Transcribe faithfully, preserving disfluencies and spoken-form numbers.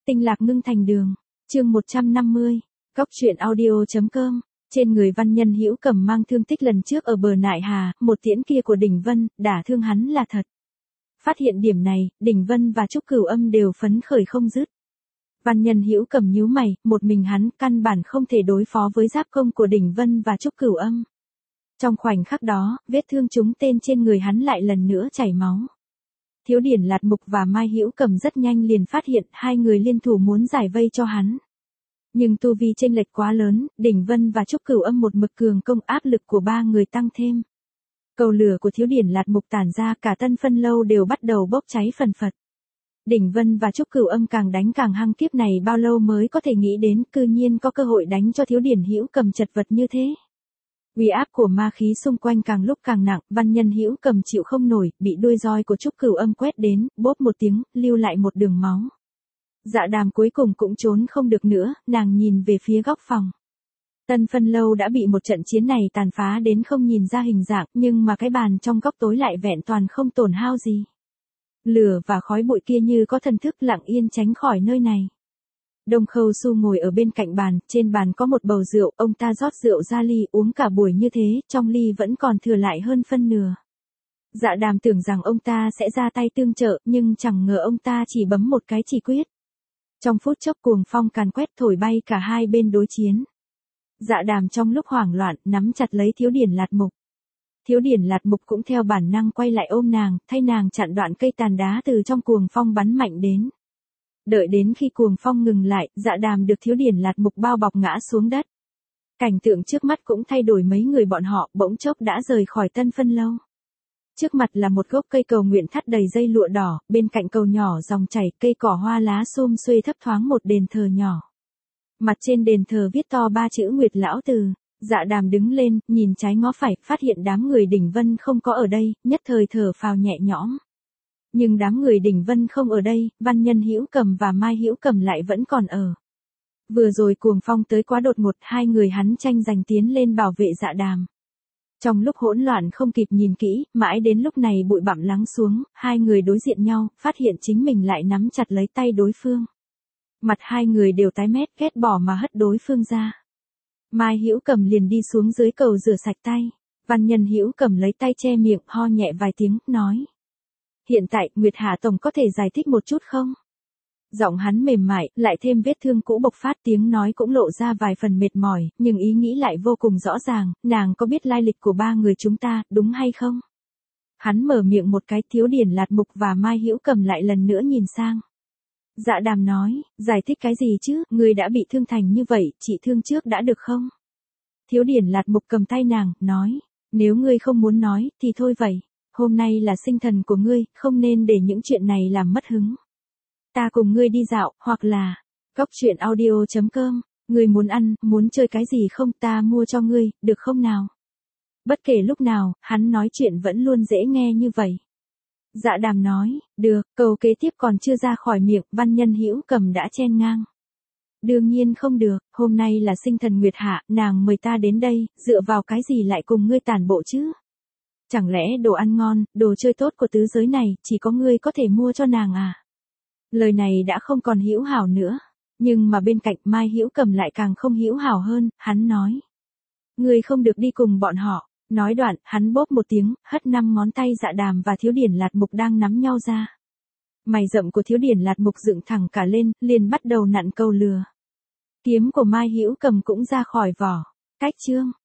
Tinh lạc ngưng thành đường. Chương một trăm năm mươi. Cóc truyện audio chấm com. Trên người Văn Nhân Hữu Cầm mang thương tích lần trước ở bờ Nại Hà, một tiễn kia của Đỉnh Vân, đả thương hắn là thật. Phát hiện điểm này, Đỉnh Vân và Trúc Cửu Âm đều phấn khởi không dứt. Văn Nhân Hữu Cầm nhíu mày, một mình hắn căn bản không thể đối phó với giáp công của Đỉnh Vân và Trúc Cửu Âm. Trong khoảnh khắc đó, vết thương trúng tên trên người hắn lại lần nữa chảy máu. Thiếu Điển Lạt Mục và Mai Hữu Cầm rất nhanh liền phát hiện hai người liên thủ muốn giải vây cho hắn. Nhưng tu vi chênh lệch quá lớn, Đỉnh Vân và Trúc Cửu Âm một mực cường công, áp lực của ba người tăng thêm. Cầu lửa của Thiếu Điển Lạt Mục tản ra, cả Tân Phân Lâu đều bắt đầu bốc cháy phần phật. Đỉnh Vân và Trúc Cửu Âm càng đánh càng hăng, kiếp này bao lâu mới có thể nghĩ đến, cư nhiên có cơ hội đánh cho Thiếu Điển Hữu Cầm chật vật như thế. Uy áp của ma khí xung quanh càng lúc càng nặng, Văn Nhân Hữu Cầm chịu không nổi, bị đuôi roi của Trúc Cửu Âm quét đến, bốp một tiếng, lưu lại một đường máu. Dạ Đàm cuối cùng cũng trốn không được nữa, nàng nhìn về phía góc phòng. Tân Phân Lâu đã bị một trận chiến này tàn phá đến không nhìn ra hình dạng, nhưng mà cái bàn trong góc tối lại vẹn toàn không tổn hao gì. Lửa và khói bụi kia như có thần thức lặng yên tránh khỏi nơi này. Đông Khâu Su ngồi ở bên cạnh bàn, trên bàn có một bầu rượu, ông ta rót rượu ra ly, uống cả buổi như thế, trong ly vẫn còn thừa lại hơn phân nửa. Dạ Đàm tưởng rằng ông ta sẽ ra tay tương trợ, nhưng chẳng ngờ ông ta chỉ bấm một cái chỉ quyết. Trong phút chốc cuồng phong càn quét thổi bay cả hai bên đối chiến. Dạ Đàm trong lúc hoảng loạn, nắm chặt lấy Thiếu Điển Lạt Mục. Thiếu Điển Lạt Mục cũng theo bản năng quay lại ôm nàng, thay nàng chặn đoạn cây tàn đá từ trong cuồng phong bắn mạnh đến. Đợi đến khi cuồng phong ngừng lại, Dạ Đàm được Thiếu Điển Lạt Mục bao bọc ngã xuống đất. Cảnh tượng trước mắt cũng thay đổi, mấy người bọn họ bỗng chốc đã rời khỏi Tân Phân Lâu. Trước mặt là một gốc cây cầu nguyện thắt đầy dây lụa đỏ, bên cạnh cầu nhỏ dòng chảy, cây cỏ hoa lá sum xuê thấp thoáng một đền thờ nhỏ. Mặt trên đền thờ viết to ba chữ Nguyệt Lão Từ. Dạ Đàm đứng lên, nhìn trái ngó phải, phát hiện đám người Đỉnh Vân không có ở đây, nhất thời thở phào nhẹ nhõm. Nhưng đám người Đỉnh Vân không ở đây, Văn Nhân Hữu Cầm và Mai Hữu Cầm lại vẫn còn ở. Vừa rồi cuồng phong tới quá đột ngột, hai người hắn tranh giành tiến lên bảo vệ Dạ Đàm. Trong lúc hỗn loạn không kịp nhìn kỹ, mãi đến lúc này bụi bặm lắng xuống, hai người đối diện nhau, phát hiện chính mình lại nắm chặt lấy tay đối phương. Mặt hai người đều tái mét, ghét bỏ mà hất đối phương ra. Mai Hữu Cầm liền đi xuống dưới cầu rửa sạch tay. Văn Nhân Hữu Cầm lấy tay che miệng, ho nhẹ vài tiếng, nói. Hiện tại, Nguyệt Hà Tổng có thể giải thích một chút không? Giọng hắn mềm mại, lại thêm vết thương cũ bộc phát, tiếng nói cũng lộ ra vài phần mệt mỏi, nhưng ý nghĩ lại vô cùng rõ ràng, nàng có biết lai lịch của ba người chúng ta, đúng hay không? Hắn mở miệng một cái, Thiếu Điển Lạt Mục và Mai Hữu Cầm lại lần nữa nhìn sang. Dạ Đàm nói, giải thích cái gì chứ, người đã bị thương thành như vậy, trị thương trước đã được không? Thiếu Điển Lạt Mục cầm tay nàng, nói, nếu ngươi không muốn nói, thì thôi vậy, hôm nay là sinh thần của ngươi, không nên để những chuyện này làm mất hứng. Ta cùng ngươi đi dạo, hoặc là, cóc truyện audio chấm com, ngươi muốn ăn, muốn chơi cái gì không, ta mua cho ngươi, được không nào? Bất kể lúc nào, hắn nói chuyện vẫn luôn dễ nghe như vậy. Dạ Đàm nói, được, câu kế tiếp còn chưa ra khỏi miệng, Văn Nhân Hữu Cầm đã chen ngang. Đương nhiên không được, hôm nay là sinh thần Nguyệt Hạ, nàng mời ta đến đây, dựa vào cái gì lại cùng ngươi tản bộ chứ? Chẳng lẽ đồ ăn ngon, đồ chơi tốt của tứ giới này, chỉ có ngươi có thể mua cho nàng à? Lời này đã không còn hữu hảo nữa, nhưng mà bên cạnh Mai Hữu Cầm lại càng không hữu hảo hơn, hắn nói. Ngươi không được đi cùng bọn họ. Nói đoạn, hắn bóp một tiếng, hất năm ngón tay Dạ Đàm và Thiếu Điển Lạt Mục đang nắm nhau ra. Mày rậm của Thiếu Điển Lạt Mục dựng thẳng cả lên, liền bắt đầu nặn câu lừa. Kiếm của Mai Hữu Cầm cũng ra khỏi vỏ. Cách chương.